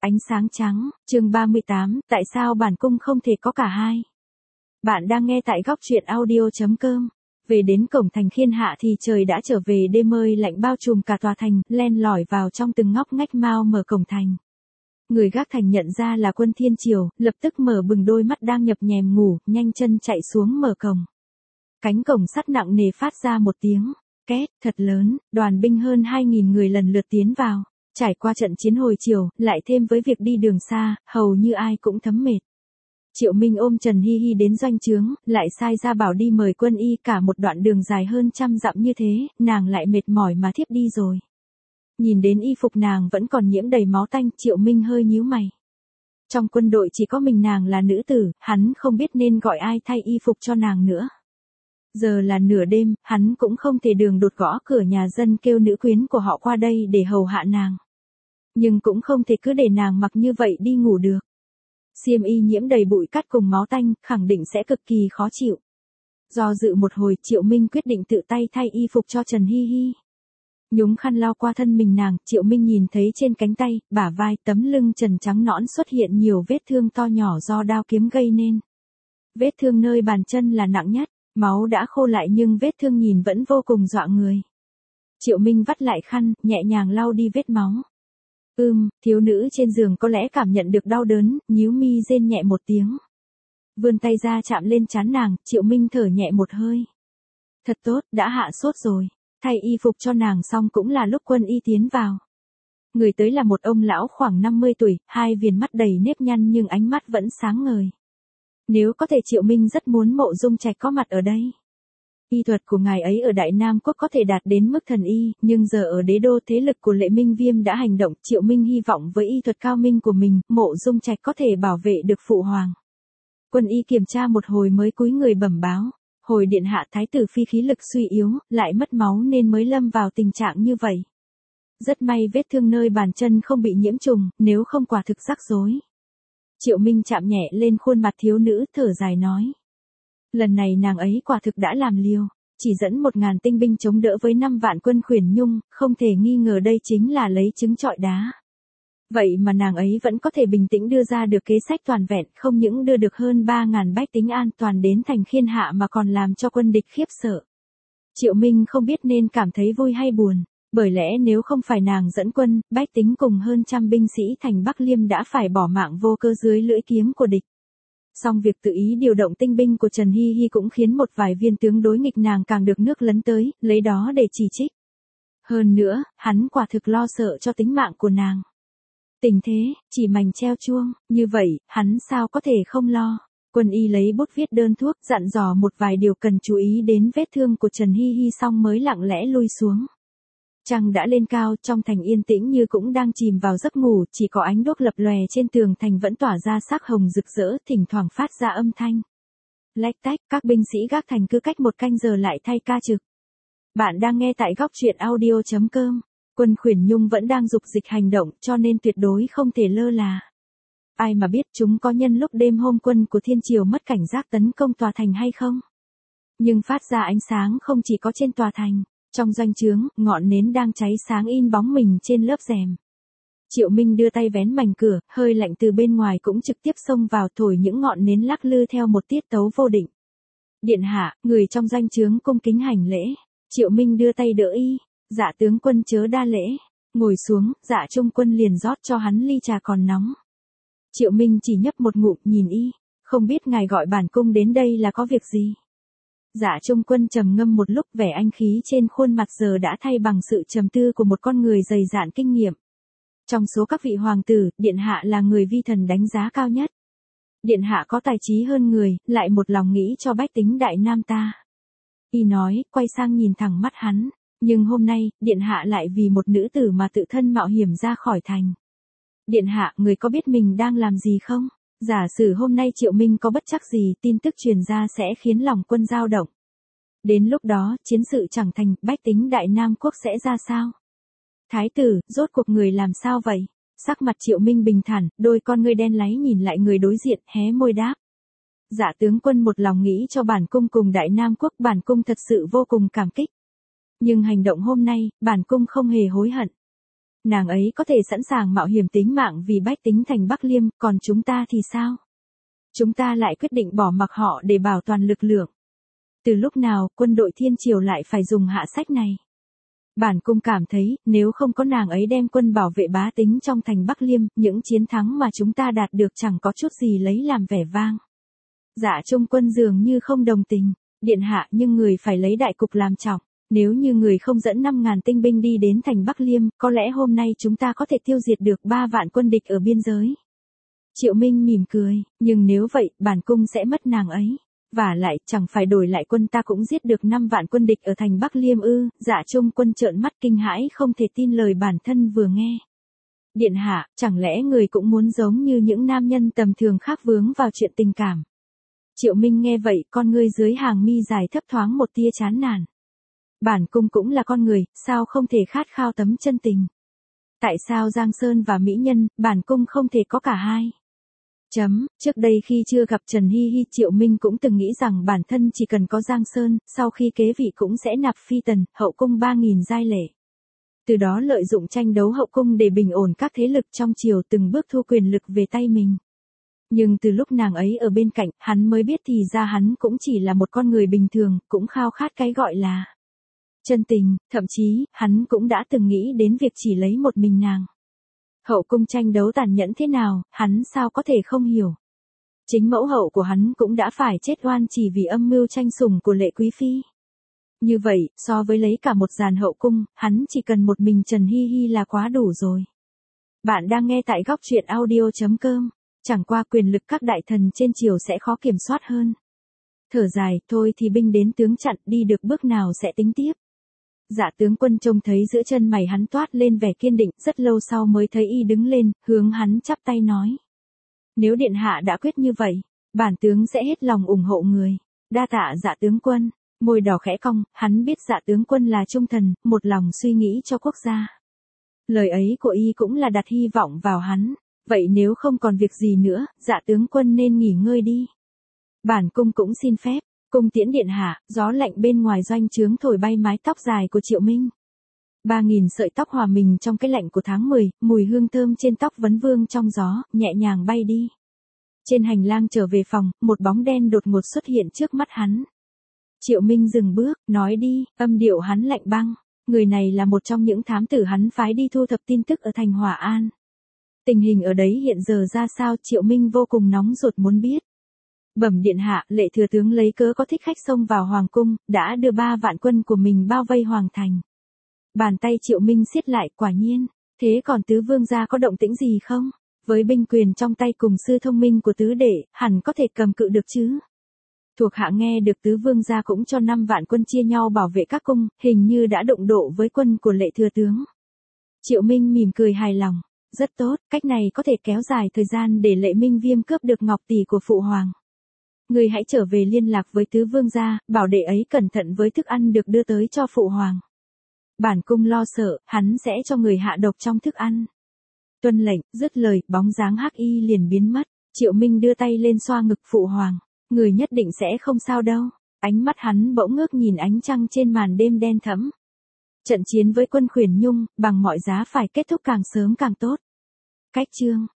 Ánh sáng trắng, chương 38, tại sao bản cung không thể có cả hai? Bạn đang nghe tại góc truyện audio.com. Về đến cổng thành Khiên Hạ thì trời đã trở về đêm ơi lạnh bao trùm cả tòa thành, len lỏi vào trong từng ngóc ngách mau mở cổng thành. Người gác thành nhận ra là quân Thiên Triều, lập tức mở bừng đôi mắt đang nhập nhèm ngủ, nhanh chân chạy xuống mở cổng. Cánh cổng sắt nặng nề phát ra một tiếng két thật lớn, đoàn binh hơn 2.000 người lần lượt tiến vào. Trải qua trận chiến hồi chiều, lại thêm với việc đi đường xa, hầu như ai cũng thấm mệt. Triệu Minh ôm Trần Hi Hi đến doanh trướng, lại sai ra bảo đi mời quân y, cả một đoạn đường dài hơn 100 dặm như thế, nàng lại mệt mỏi mà thiếp đi rồi. Nhìn đến y phục nàng vẫn còn nhiễm đầy máu tanh, Triệu Minh hơi nhíu mày. Trong quân đội chỉ có mình nàng là nữ tử, hắn không biết nên gọi ai thay y phục cho nàng nữa. Giờ là nửa đêm, hắn cũng không thể đường đột gõ cửa nhà dân kêu nữ quyến của họ qua đây để hầu hạ nàng. Nhưng cũng không thể cứ để nàng mặc như vậy đi ngủ được. Xiêm y nhiễm đầy bụi cát cùng máu tanh, khẳng định sẽ cực kỳ khó chịu. Do dự một hồi, Triệu Minh quyết định tự tay thay y phục cho Trần Hi Hi. Nhúng khăn lau qua thân mình nàng, Triệu Minh nhìn thấy trên cánh tay, bả vai, tấm lưng trần trắng nõn xuất hiện nhiều vết thương to nhỏ do đao kiếm gây nên. Vết thương nơi bàn chân là nặng nhất, máu đã khô lại nhưng vết thương nhìn vẫn vô cùng dọa người. Triệu Minh vắt lại khăn, nhẹ nhàng lau đi vết máu. Thiếu nữ trên giường có lẽ cảm nhận được đau đớn, nhíu mi rên nhẹ một tiếng. Vươn tay ra chạm lên trán nàng, Triệu Minh thở nhẹ một hơi. Thật tốt, đã hạ sốt rồi. Thay y phục cho nàng xong cũng là lúc quân y tiến vào. Người tới là một ông lão khoảng 50 tuổi, hai viền mắt đầy nếp nhăn nhưng ánh mắt vẫn sáng ngời. Nếu có thể Triệu Minh rất muốn Mộ Dung Trạch có mặt ở đây. Y thuật của ngài ấy ở Đại Nam Quốc có thể đạt đến mức thần y, nhưng giờ ở đế đô thế lực của Lệ Minh Viêm đã hành động, Triệu Minh hy vọng với y thuật cao minh của mình, Mộ Dung Trạch có thể bảo vệ được phụ hoàng. Quân y kiểm tra một hồi mới cúi người bẩm báo, hồi điện hạ thái tử phi khí lực suy yếu, lại mất máu nên mới lâm vào tình trạng như vậy. Rất may vết thương nơi bàn chân không bị nhiễm trùng, nếu không quả thực rắc rối. Triệu Minh chạm nhẹ lên khuôn mặt thiếu nữ, thở dài nói. Lần này nàng ấy quả thực đã làm liều, chỉ dẫn 1.000 tinh binh chống đỡ với 5 vạn quân Khuyển Nhung, không thể nghi ngờ đây chính là lấy trứng trọi đá. Vậy mà nàng ấy vẫn có thể bình tĩnh đưa ra được kế sách toàn vẹn, không những đưa được hơn 3.000 bách tính an toàn đến thành Khiên Hạ mà còn làm cho quân địch khiếp sợ. Triệu Minh không biết nên cảm thấy vui hay buồn, bởi lẽ nếu không phải nàng dẫn quân, bách tính cùng hơn 100 binh sĩ thành Bắc Liêm đã phải bỏ mạng vô cơ dưới lưỡi kiếm của địch. Song việc tự ý điều động tinh binh của Trần Hi Hi cũng khiến một vài viên tướng đối nghịch nàng càng được nước lấn tới, lấy đó để chỉ trích. Hơn nữa, hắn quả thực lo sợ cho tính mạng của nàng. Tình thế, chỉ mành treo chuông, như vậy, hắn sao có thể không lo. Quân y lấy bút viết đơn thuốc, dặn dò một vài điều cần chú ý đến vết thương của Trần Hi Hi xong mới lặng lẽ lui xuống. Trăng đã lên cao, trong thành yên tĩnh như cũng đang chìm vào giấc ngủ, chỉ có ánh đuốc lập lòe trên tường thành vẫn tỏa ra sắc hồng rực rỡ, thỉnh thoảng phát ra âm thanh lách tách, các binh sĩ gác thành cứ cách 1 canh giờ lại thay ca trực. Bạn đang nghe tại góc truyện audio.com. Quân Khuyển Nhung vẫn đang dục dịch hành động, cho nên tuyệt đối không thể lơ là. Ai mà biết chúng có nhân lúc đêm hôm quân của Thiên Triều mất cảnh giác tấn công tòa thành hay không? Nhưng phát ra ánh sáng không chỉ có trên tòa thành. Trong doanh trướng, ngọn nến đang cháy sáng in bóng mình trên lớp rèm. Triệu Minh đưa tay vén mảnh cửa, hơi lạnh từ bên ngoài cũng trực tiếp xông vào thổi những ngọn nến lắc lư theo một tiết tấu vô định. Điện hạ, người trong doanh trướng cung kính hành lễ. Triệu Minh đưa tay đỡ y. Dạ tướng quân chớ đa lễ. Ngồi xuống, Dạ trung quân liền rót cho hắn ly trà còn nóng. Triệu Minh chỉ nhấp một ngụm nhìn y. Không biết ngài gọi bản cung đến đây là có việc gì? Dạ trung quân trầm ngâm một lúc, vẻ anh khí trên khuôn mặt giờ đã thay bằng sự trầm tư của một con người dày dạn kinh nghiệm. Trong số các vị hoàng tử, điện hạ là người vi thần đánh giá cao nhất. Điện hạ có tài trí hơn người, lại một lòng nghĩ cho bách tính Đại Nam ta. Y nói, quay sang nhìn thẳng mắt hắn, nhưng hôm nay, điện hạ lại vì một nữ tử mà tự thân mạo hiểm ra khỏi thành. Điện hạ, người có biết mình đang làm gì không? Giả sử hôm nay Triệu Minh có bất trắc gì, tin tức truyền ra sẽ khiến lòng quân dao động. Đến lúc đó, chiến sự chẳng thành, bách tính Đại Nam Quốc sẽ ra sao? Thái tử, rốt cuộc người làm sao vậy? Sắc mặt Triệu Minh bình thản, đôi con ngươi đen láy nhìn lại người đối diện, hé môi đáp. Dạ tướng quân một lòng nghĩ cho bản cung cùng Đại Nam Quốc, bản cung thật sự vô cùng cảm kích. Nhưng hành động hôm nay, bản cung không hề hối hận. Nàng ấy có thể sẵn sàng mạo hiểm tính mạng vì bách tính thành Bắc Liêm, còn chúng ta thì sao? Chúng ta lại quyết định bỏ mặc họ để bảo toàn lực lượng. Từ lúc nào quân đội Thiên Triều lại phải dùng hạ sách này? Bản cung cảm thấy, nếu không có nàng ấy đem quân bảo vệ bá tính trong thành Bắc Liêm, những chiến thắng mà chúng ta đạt được chẳng có chút gì lấy làm vẻ vang. Dạ Trung Quân dường như không đồng tình. Điện hạ, nhưng người phải lấy đại cục làm trọng. Nếu như người không dẫn 5.000 tinh binh đi đến thành Bắc Liêm, có lẽ hôm nay chúng ta có thể tiêu diệt được 3 vạn quân địch ở biên giới. Triệu Minh mỉm cười, nhưng nếu vậy, bản cung sẽ mất nàng ấy. Vả lại, chẳng phải đổi lại quân ta cũng giết được 5 vạn quân địch ở thành Bắc Liêm ư? Dạ Trung Quân trợn mắt kinh hãi không thể tin lời bản thân vừa nghe. Điện hạ, chẳng lẽ người cũng muốn giống như những nam nhân tầm thường khác vướng vào chuyện tình cảm? Triệu Minh nghe vậy, con ngươi dưới hàng mi dài thấp thoáng một tia chán nản. Bản cung cũng là con người, sao không thể khát khao tấm chân tình? Tại sao Giang Sơn và mỹ nhân, bản cung không thể có cả hai? Trước đây khi chưa gặp Trần Hi Hi, Triệu Minh cũng từng nghĩ rằng bản thân chỉ cần có Giang Sơn, sau khi kế vị cũng sẽ nạp phi tần, hậu cung 3.000 giai lệ. Từ đó lợi dụng tranh đấu hậu cung để bình ổn các thế lực trong triều, từng bước thu quyền lực về tay mình. Nhưng từ lúc nàng ấy ở bên cạnh, hắn mới biết thì ra hắn cũng chỉ là một con người bình thường, cũng khao khát cái gọi là chân tình, thậm chí, hắn cũng đã từng nghĩ đến việc chỉ lấy một mình nàng. Hậu cung tranh đấu tàn nhẫn thế nào, hắn sao có thể không hiểu. Chính mẫu hậu của hắn cũng đã phải chết oan chỉ vì âm mưu tranh sủng của Lệ Quý Phi. Như vậy, so với lấy cả một dàn hậu cung, hắn chỉ cần một mình Trần Hi Hi là quá đủ rồi. Bạn đang nghe tại góc truyện audio.com. Chẳng qua quyền lực các đại thần trên triều sẽ khó kiểm soát hơn. Thở dài, thôi thì binh đến tướng chặn, đi được bước nào sẽ tính tiếp. Dạ tướng quân trông thấy giữa chân mày hắn toát lên vẻ kiên định, rất lâu sau mới thấy y đứng lên, hướng hắn chắp tay nói. Nếu điện hạ đã quyết như vậy, bản tướng sẽ hết lòng ủng hộ người. Đa tạ dạ tướng quân. Môi đỏ khẽ cong, hắn biết dạ tướng quân là trung thần, một lòng suy nghĩ cho quốc gia. Lời ấy của y cũng là đặt hy vọng vào hắn. Vậy nếu không còn việc gì nữa, dạ tướng quân nên nghỉ ngơi đi. Bản cung cũng xin phép, cung tiễn điện hạ. Gió lạnh bên ngoài doanh trướng thổi bay mái tóc dài của Triệu Minh. 3.000 sợi tóc hòa mình trong cái lạnh của tháng 10, mùi hương thơm trên tóc vấn vương trong gió, nhẹ nhàng bay đi. Trên hành lang trở về phòng, một bóng đen đột ngột xuất hiện trước mắt hắn. Triệu Minh dừng bước, nói đi, âm điệu hắn lạnh băng. Người này là một trong những thám tử hắn phái đi thu thập tin tức ở thành Hòa An. Tình hình ở đấy hiện giờ ra sao, Triệu Minh vô cùng nóng ruột muốn biết. Bẩm điện hạ, Lệ thừa tướng lấy cớ có thích khách xông vào hoàng cung, đã đưa 3 vạn quân của mình bao vây hoàng thành. Bàn tay Triệu Minh siết lại, quả nhiên. Thế còn tứ vương gia có động tĩnh gì không? Với binh quyền trong tay cùng sư thông minh của tứ đệ, hẳn có thể cầm cự được chứ? Thuộc hạ nghe được tứ vương gia cũng cho 5 vạn quân chia nhau bảo vệ các cung, hình như đã đụng độ với quân của Lệ thừa tướng. Triệu Minh mỉm cười hài lòng. Rất tốt, cách này có thể kéo dài thời gian để Lệ Minh Viêm cướp được ngọc tỷ của phụ hoàng. Người hãy trở về liên lạc với tứ vương gia, bảo đệ ấy cẩn thận với thức ăn được đưa tới cho phụ hoàng. Bản cung lo sợ, hắn sẽ cho người hạ độc trong thức ăn. Tuân lệnh, dứt lời, bóng dáng hắc y liền biến mất. Triệu Minh đưa tay lên xoa ngực phụ hoàng. Người nhất định sẽ không sao đâu. Ánh mắt hắn bỗng ngước nhìn ánh trăng trên màn đêm đen thẫm. Trận chiến với quân Khuyển Nhung, bằng mọi giá phải kết thúc càng sớm càng tốt. Cách chương